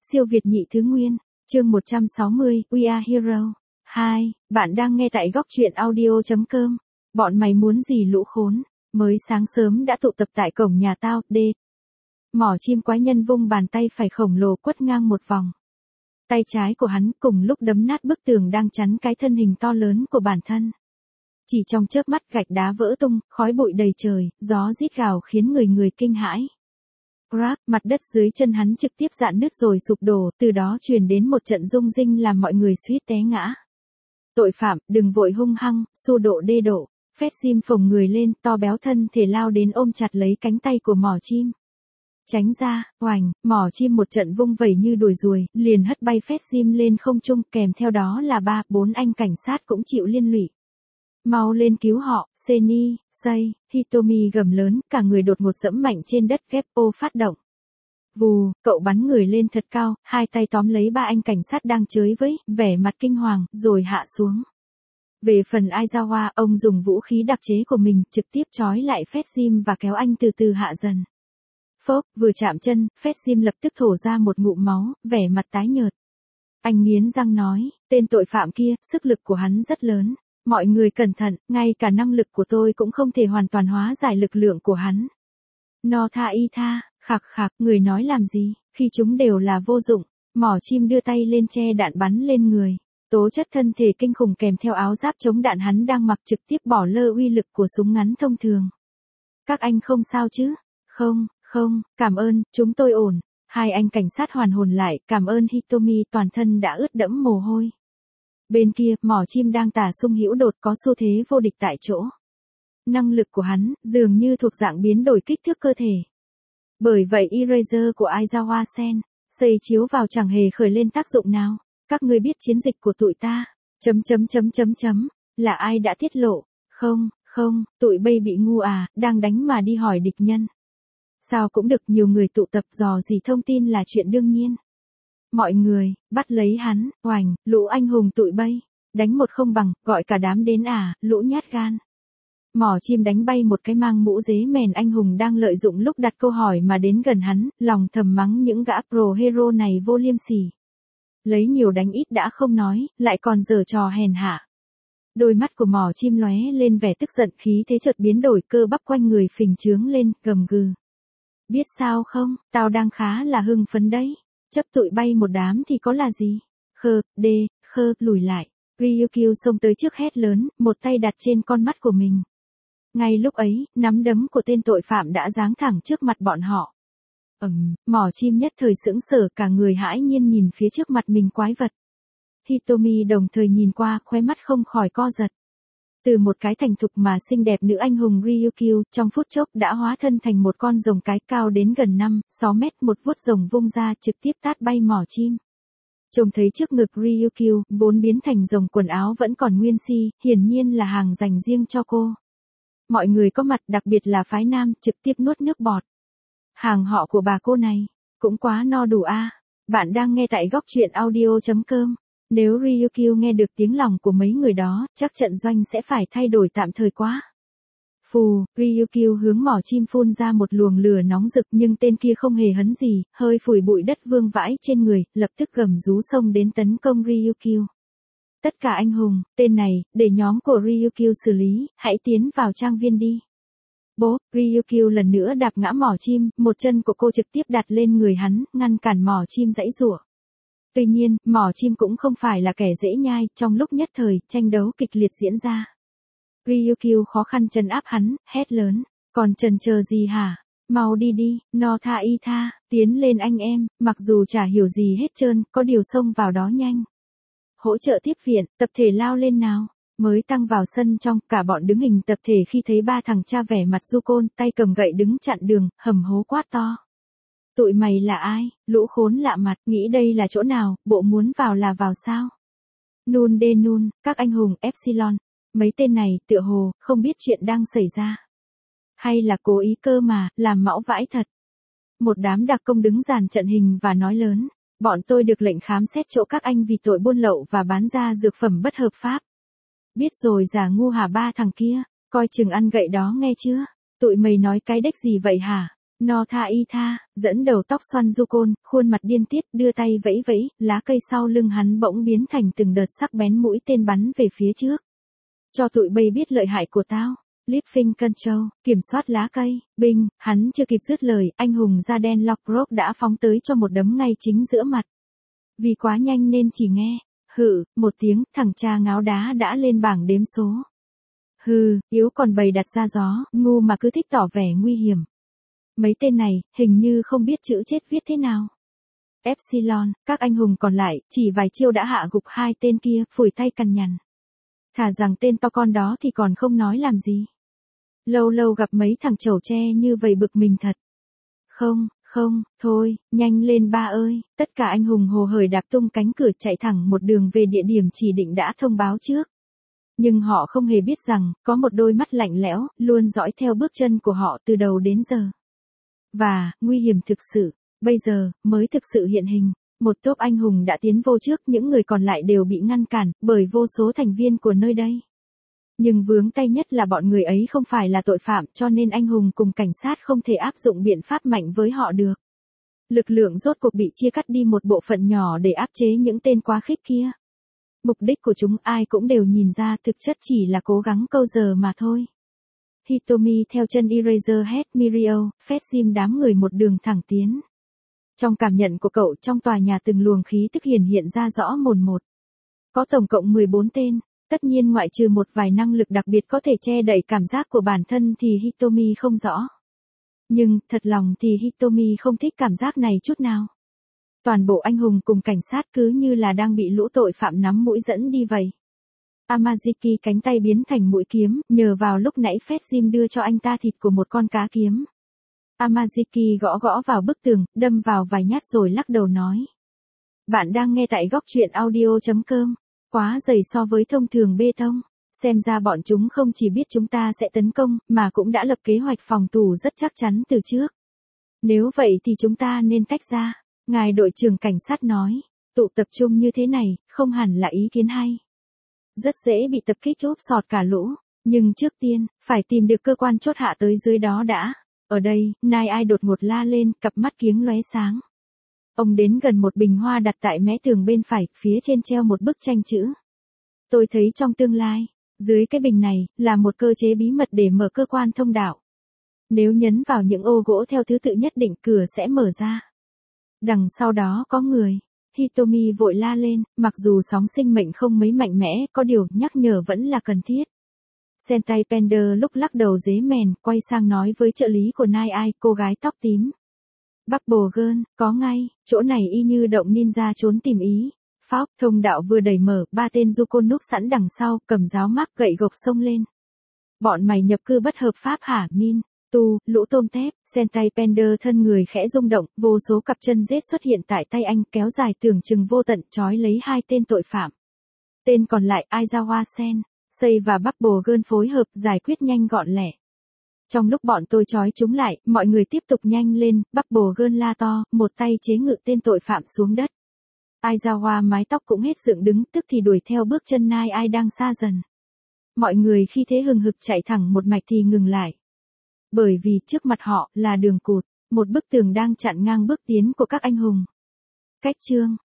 Siêu Việt nhị thứ nguyên, chương 160, We Are Hero. 2, bạn đang nghe tại góc truyện audio.com. Bọn mày muốn gì lũ khốn, mới sáng sớm đã tụ tập tại cổng nhà tao, Mỏ chim quái nhân vung bàn tay phải khổng lồ quất ngang một vòng. Tay trái của hắn cùng lúc đấm nát bức tường đang chắn cái thân hình to lớn của bản thân. Chỉ trong chớp mắt gạch đá vỡ tung, khói bụi đầy trời, gió rít gào khiến người kinh hãi. Crap, mặt đất dưới chân hắn trực tiếp rạn nứt rồi sụp đổ, từ đó truyền đến một trận rung rinh làm mọi người suýt té ngã. Tội phạm, đừng vội hung hăng, xô độ đê độ. Phét Sim phồng người lên, to béo thân thể lao đến ôm chặt lấy cánh tay của mỏ chim. Tránh ra, oành, mỏ chim một trận vung vẩy như đuổi ruồi, liền hất bay Phét Sim lên không trung, kèm theo đó là 3-4 anh cảnh sát cũng chịu liên lụy. Mau lên cứu họ, Seni, Sei, Hitomi gầm lớn, cả người đột ngột dẫm mạnh trên đất. Geppo phát động. Vù, cậu bắn người lên thật cao, hai tay tóm lấy 3 anh cảnh sát đang chới với, vẻ mặt kinh hoàng, rồi hạ xuống. Về phần Aizawa, ông dùng vũ khí đặc chế của mình, trực tiếp trói lại Phét Sim và kéo anh từ từ hạ dần. Phốc, vừa chạm chân, Phét Sim lập tức thổ ra một ngụm máu, vẻ mặt tái nhợt. Anh nghiến răng nói, tên tội phạm kia, sức lực của hắn rất lớn. Mọi người cẩn thận, ngay cả năng lực của tôi cũng không thể hoàn toàn hóa giải lực lượng của hắn. No tha y tha, khạc khạc, người nói làm gì, khi chúng đều là vô dụng. Mỏ chim đưa tay lên che đạn bắn lên người. Tố chất thân thể kinh khủng kèm theo áo giáp chống đạn hắn đang mặc trực tiếp bỏ lơ uy lực của súng ngắn thông thường. Các anh không sao chứ? Không, cảm ơn, chúng tôi ổn. Hai anh cảnh sát hoàn hồn lại, cảm ơn Hitomi, toàn thân đã ướt đẫm mồ hôi. Bên kia, mỏ chim đang tả sung hữu đột có xu thế vô địch tại chỗ. Năng lực của hắn, dường như thuộc dạng biến đổi kích thước cơ thể. Bởi vậy Eraser của Aizawa Sen, xây chiếu vào chẳng hề khởi lên tác dụng nào. Các ngươi biết chiến dịch của tụi ta, là ai đã tiết lộ? Không, tụi bay bị ngu à, đang đánh mà đi hỏi địch nhân. Sao cũng được, nhiều người tụ tập dò dỉ thông tin là chuyện đương nhiên. Mọi người, bắt lấy hắn, oành, lũ anh hùng tụi bay, đánh một không bằng, gọi cả đám đến à, lũ nhát gan. Mỏ chim đánh bay một cái mang mũ dế mèn anh hùng đang lợi dụng lúc đặt câu hỏi mà đến gần hắn, lòng thầm mắng những gã pro hero này vô liêm sỉ. Lấy nhiều đánh ít đã không nói, lại còn giở trò hèn hạ. Đôi mắt của mỏ chim lóe lên vẻ tức giận, khí thế chợt biến đổi, cơ bắp quanh người phình trướng lên, gầm gừ. Biết sao không, tao đang khá là hưng phấn đấy. Chấp tụi bay một đám thì có là gì? Lùi lại. Ryukyu xông tới trước hét lớn, một tay đặt trên con mắt của mình. Ngay lúc ấy, nắm đấm của tên tội phạm đã giáng thẳng trước mặt bọn họ. Mỏ chim nhất thời sững sờ, cả người hãi nhiên nhìn phía trước mặt mình quái vật. Hitomi đồng thời nhìn qua, khóe mắt không khỏi co giật. Từ một cái thành thục mà xinh đẹp nữ anh hùng Ryukyu, trong phút chốc đã hóa thân thành một con rồng cái cao đến gần 5-6 mét, một vuốt rồng vung ra trực tiếp tát bay mỏ chim. Trông thấy trước ngực Ryukyu, vốn biến thành rồng, quần áo vẫn còn nguyên si, hiển nhiên là hàng dành riêng cho cô. Mọi người có mặt, đặc biệt là phái nam, trực tiếp nuốt nước bọt. Hàng họ của bà cô này, cũng quá no đủ a. Bạn đang nghe tại góc truyện audio.com. Nếu Ryukyu nghe được tiếng lòng của mấy người đó, chắc trận doanh sẽ phải thay đổi tạm thời quá. Phù, Ryukyu hướng mỏ chim phun ra một luồng lửa nóng rực, nhưng tên kia không hề hấn gì, hơi phủi bụi đất vương vãi trên người, lập tức gầm rú xông đến tấn công Ryukyu. Tất cả anh hùng, tên này, để nhóm của Ryukyu xử lý, hãy tiến vào trang viên đi. Bố, Ryukyu lần nữa đạp ngã mỏ chim, một chân của cô trực tiếp đặt lên người hắn, ngăn cản mỏ chim giãy giụa. Tuy nhiên, mỏ chim cũng không phải là kẻ dễ nhai, trong lúc nhất thời, tranh đấu kịch liệt diễn ra. Ryukyu khó khăn trấn áp hắn, hét lớn, còn chần chờ gì hả? Mau đi đi, no tha y tha, tiến lên anh em, mặc dù chả hiểu gì hết trơn, có điều xông vào đó nhanh. Hỗ trợ tiếp viện, tập thể lao lên nào. Mới tăng vào sân trong, cả bọn đứng hình tập thể khi thấy 3 thằng cha vẻ mặt du côn, tay cầm gậy đứng chặn đường, hầm hố quát to. Tụi mày là ai, lũ khốn lạ mặt, nghĩ đây là chỗ nào, bộ muốn vào là vào sao? Nun, các anh hùng Epsilon, mấy tên này, tựa hồ, không biết chuyện đang xảy ra. Hay là cố ý cơ mà, làm mão vãi thật. Một đám đặc công đứng dàn trận hình và nói lớn, bọn tôi được lệnh khám xét chỗ các anh vì tội buôn lậu và bán ra dược phẩm bất hợp pháp. Biết rồi giả ngu hả 3 thằng kia, coi chừng ăn gậy đó nghe chưa? Tụi mày nói cái đếch gì vậy hả? No Tha Y Tha, dẫn đầu tóc xoăn du côn, khuôn mặt điên tiết, đưa tay vẫy vẫy, lá cây sau lưng hắn bỗng biến thành từng đợt sắc bén mũi tên bắn về phía trước. Cho tụi bay biết lợi hại của tao. Living Control, kiểm soát lá cây, binh, hắn chưa kịp dứt lời, anh hùng da đen Lockrock đã phóng tới cho một đấm ngay chính giữa mặt. Vì quá nhanh nên chỉ nghe, hự, một tiếng, thằng cha ngáo đá đã lên bảng đếm số. Hừ, yếu còn bày đặt ra gió, ngu mà cứ thích tỏ vẻ nguy hiểm. Mấy tên này, hình như không biết chữ chết viết thế nào. Epsilon, các anh hùng còn lại, chỉ vài chiêu đã hạ gục hai tên kia, phủi tay cằn nhằn. Thà rằng tên to con đó thì còn không nói làm gì. Lâu lâu gặp mấy thằng chẩu tre như vậy bực mình thật. Không, thôi, nhanh lên ba ơi, tất cả anh hùng hồ hởi đạp tung cánh cửa chạy thẳng một đường về địa điểm chỉ định đã thông báo trước. Nhưng họ không hề biết rằng, có một đôi mắt lạnh lẽo, luôn dõi theo bước chân của họ từ đầu đến giờ. Và, nguy hiểm thực sự, bây giờ, mới thực sự hiện hình. Một tốp anh hùng đã tiến vô trước, những người còn lại đều bị ngăn cản, bởi vô số thành viên của nơi đây. Nhưng vướng tay nhất là bọn người ấy không phải là tội phạm, cho nên anh hùng cùng cảnh sát không thể áp dụng biện pháp mạnh với họ được. Lực lượng rốt cuộc bị chia cắt đi một bộ phận nhỏ để áp chế những tên quá khích kia. Mục đích của chúng ai cũng đều nhìn ra thực chất chỉ là cố gắng câu giờ mà thôi. Hitomi theo chân Eraserhead, Mirio, Fezim đám người một đường thẳng tiến. Trong cảm nhận của cậu trong tòa nhà từng luồng khí tức hiện ra rõ mồn một. Có tổng cộng 14 tên, tất nhiên ngoại trừ một vài năng lực đặc biệt có thể che đậy cảm giác của bản thân thì Hitomi không rõ. Nhưng, thật lòng thì Hitomi không thích cảm giác này chút nào. Toàn bộ anh hùng cùng cảnh sát cứ như là đang bị lũ tội phạm nắm mũi dẫn đi vậy. Amaziki cánh tay biến thành mũi kiếm, nhờ vào lúc nãy Fezim đưa cho anh ta thịt của một con cá kiếm. Amaziki gõ gõ vào bức tường, đâm vào vài nhát rồi lắc đầu nói. Bạn đang nghe tại góc truyện audio.com. Quá dày so với thông thường bê tông. Xem ra bọn chúng không chỉ biết chúng ta sẽ tấn công, mà cũng đã lập kế hoạch phòng thủ rất chắc chắn từ trước. Nếu vậy thì chúng ta nên tách ra. Ngài đội trưởng cảnh sát nói. Tụ tập trung như thế này, không hẳn là ý kiến hay. Rất dễ bị tập kích úp sọt cả lũ. Nhưng trước tiên, phải tìm được cơ quan chốt hạ tới dưới đó đã. Ở đây, Nai Ai đột ngột la lên, cặp mắt kiếng lóe sáng. Ông đến gần một bình hoa đặt tại mé tường bên phải, phía trên treo một bức tranh chữ. Tôi thấy trong tương lai, dưới cái bình này, là một cơ chế bí mật để mở cơ quan thông đạo. Nếu nhấn vào những ô gỗ theo thứ tự nhất định cửa sẽ mở ra. Đằng sau đó có người. Hitomi vội la lên, mặc dù sóng sinh mệnh không mấy mạnh mẽ, có điều nhắc nhở vẫn là cần thiết. Sentai Pender lúc lắc đầu dế mèn, quay sang nói với trợ lý của Nai Ai, cô gái tóc tím. Bubble Girl, có ngay, chỗ này y như động ninja trốn tìm ý. Phóc, thông đạo vừa đẩy mở, ba tên Yukon núp sẵn đằng sau, cầm giáo mác gậy gộc xông lên. Bọn mày nhập cư bất hợp pháp hả, Min? Tu, lũ tôm tép, Sentai Pender thân người khẽ rung động, vô số cặp chân rết xuất hiện tại tay anh kéo dài tưởng chừng vô tận trói lấy hai tên tội phạm. Tên còn lại Aizawa Sen, Sei và Bubble Girl phối hợp giải quyết nhanh gọn lẹ. Trong lúc bọn tôi trói chúng lại, mọi người tiếp tục nhanh lên, Bubble Girl la to, một tay chế ngự tên tội phạm xuống đất. Aizawa mái tóc cũng hết dựng đứng, tức thì đuổi theo bước chân Nai Ai đang xa dần. Mọi người khi thế hừng hực chạy thẳng một mạch thì ngừng lại. Bởi vì trước mặt họ là đường cụt, một bức tường đang chặn ngang bước tiến của các anh hùng. Cách chương